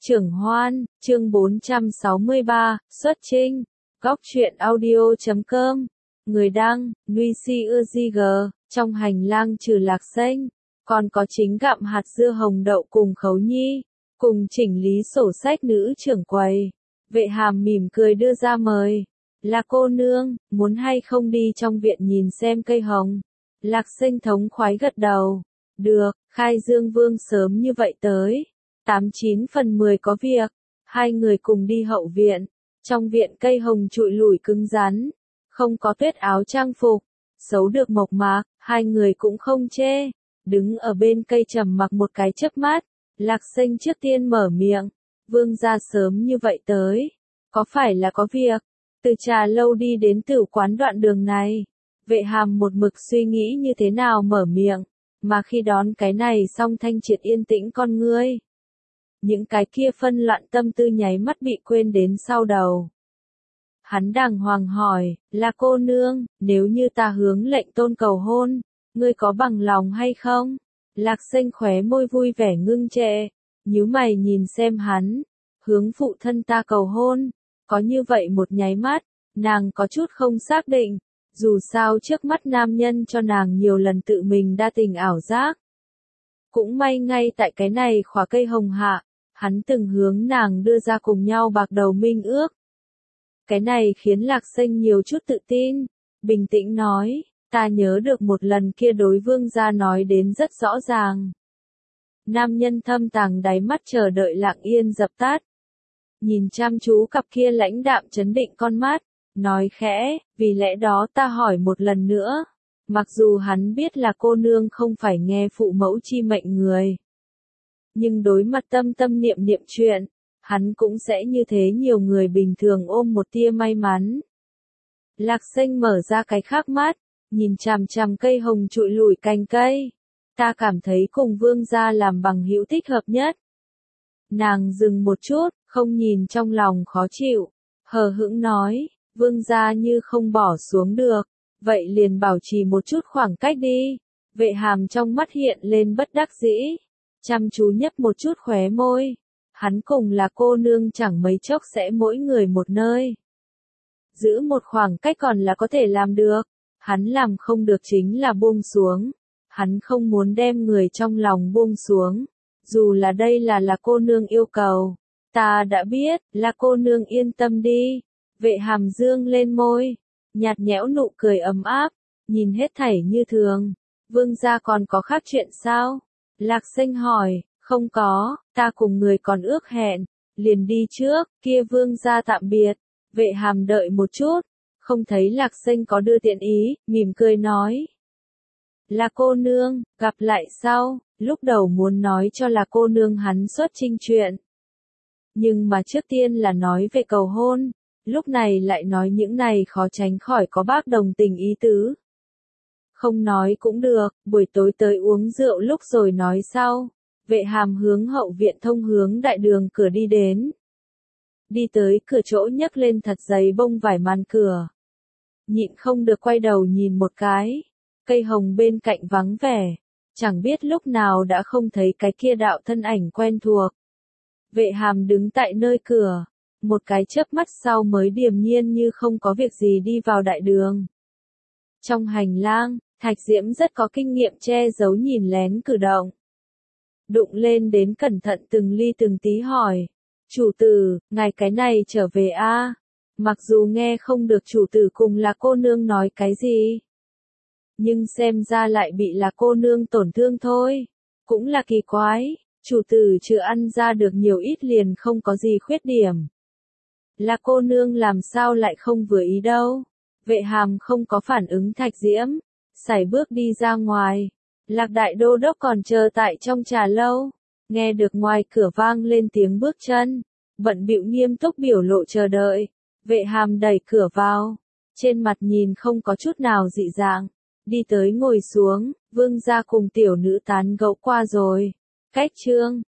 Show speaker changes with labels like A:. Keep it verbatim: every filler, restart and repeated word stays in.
A: Trưởng Hoan, chương bốn trăm sáu mươi ba, xuất trinh, góc truyện audio chấm com, người đăng, Nuy Si Ưa Di Gờ, trong hành lang trừ Lạc Xanh, còn có chính gặm hạt dưa hồng đậu cùng Khấu Nhi, cùng chỉnh lý sổ sách nữ trưởng quầy. Vệ Hàm mỉm cười đưa ra mời, là cô nương, muốn hay không đi trong viện nhìn xem cây hồng. Lạc Xanh thống khoái gật đầu, được, Khai Dương Vương sớm như vậy tới. Tám chín phần mười có việc, hai người cùng đi hậu viện, trong viện cây hồng trụi lủi cứng rắn, không có tuyết áo trang phục, xấu được mộc mạc, hai người cũng không chê, đứng ở bên cây trầm mặc một cái chớp mắt, Lạc Xanh trước tiên mở miệng, Vương gia sớm như vậy tới, có phải là có việc, từ trà lâu đi đến tử quán đoạn đường này, Vệ Hàm một mực suy nghĩ như thế nào mở miệng, mà khi đón cái này xong thanh triệt yên tĩnh con ngươi. Những cái kia phân loạn tâm tư nháy mắt bị quên đến sau đầu. Hắn đàng hoàng hỏi, là cô nương, nếu như ta hướng lệnh tôn cầu hôn, ngươi có bằng lòng hay không? Lạc Xanh khóe môi vui vẻ ngưng trệ, nhíu mày nhìn xem hắn, hướng phụ thân ta cầu hôn, có như vậy một nháy mắt, nàng có chút không xác định, dù sao trước mắt nam nhân cho nàng nhiều lần tự mình đa tình ảo giác. Cũng may ngay tại cái này khóa cây hồng hạ, hắn từng hướng nàng đưa ra cùng nhau bạc đầu minh ước. Cái này khiến Lạc Xanh nhiều chút tự tin, bình tĩnh nói, ta nhớ được một lần kia đối vương gia nói đến rất rõ ràng. Nam nhân thâm tàng đáy mắt chờ đợi lặng yên dập tắt. Nhìn chăm chú cặp kia lãnh đạm chấn định con mắt, nói khẽ, vì lẽ đó ta hỏi một lần nữa. Mặc dù hắn biết là cô nương không phải nghe phụ mẫu chi mệnh người. Nhưng đối mặt tâm tâm niệm niệm chuyện, hắn cũng sẽ như thế nhiều người bình thường ôm một tia may mắn. Lạc Xanh mở ra cái khác mắt, nhìn chằm chằm cây hồng trụi lủi cành cây. Ta cảm thấy cùng vương gia làm bằng hữu thích hợp nhất. Nàng dừng một chút, không nhìn trong lòng khó chịu, hờ hững nói, vương gia như không bỏ xuống được, vậy liền bảo trì một chút khoảng cách đi. Vệ Hàm trong mắt hiện lên bất đắc dĩ. Chăm chú nhấp một chút khóe môi. Hắn cùng là cô nương chẳng mấy chốc sẽ mỗi người một nơi. Giữ một khoảng cách còn là có thể làm được. Hắn làm không được chính là buông xuống. Hắn không muốn đem người trong lòng buông xuống. Dù là đây là là cô nương yêu cầu. Ta đã biết, là cô nương yên tâm đi. Vệ Hàm dương lên môi. Nhạt nhẽo nụ cười ấm áp. Nhìn hết thảy như thường. Vương gia còn có khác chuyện sao? Lạc Xanh hỏi, không có, ta cùng người còn ước hẹn, liền đi trước, kia vương gia tạm biệt. Vệ Hàm đợi một chút, không thấy Lạc Xanh có đưa tiện ý, mỉm cười nói. Là cô nương, gặp lại sau, lúc đầu muốn nói cho là cô nương hắn xuất trinh chuyện. Nhưng mà trước tiên là nói về cầu hôn, lúc này lại nói những này khó tránh khỏi có bác đồng tình ý tứ. Không nói cũng được, buổi tối tới uống rượu lúc rồi nói sau. Vệ Hàm hướng hậu viện thông hướng đại đường cửa đi đến. Đi tới cửa chỗ nhấc lên thật dày bông vải màn cửa. Nhịn không được quay đầu nhìn một cái. Cây hồng bên cạnh vắng vẻ. Chẳng biết lúc nào đã không thấy cái kia đạo thân ảnh quen thuộc. Vệ Hàm đứng tại nơi cửa. Một cái chớp mắt sau mới điềm nhiên như không có việc gì đi vào đại đường. Trong hành lang, Thạch Diễm rất có kinh nghiệm che giấu nhìn lén cử động. Đụng lên đến cẩn thận từng ly từng tí hỏi. Chủ tử, ngài cái này trở về a? À? Mặc dù nghe không được chủ tử cùng là cô nương nói cái gì. Nhưng xem ra lại bị là cô nương tổn thương thôi. Cũng là kỳ quái, chủ tử chưa ăn ra được nhiều ít liền không có gì khuyết điểm. Là cô nương làm sao lại không vừa ý đâu. Vệ Hàm không có phản ứng Thạch Diễm. Sải bước đi ra ngoài. Lạc đại đô đốc còn chờ tại trong trà lâu. Nghe được ngoài cửa vang lên tiếng bước chân. Bận bịu nghiêm túc biểu lộ chờ đợi. Vệ Hàm đẩy cửa vào. Trên mặt nhìn không có chút nào dị dạng. Đi tới ngồi xuống. Vương gia cùng tiểu nữ tán gẫu qua rồi. Cách chương.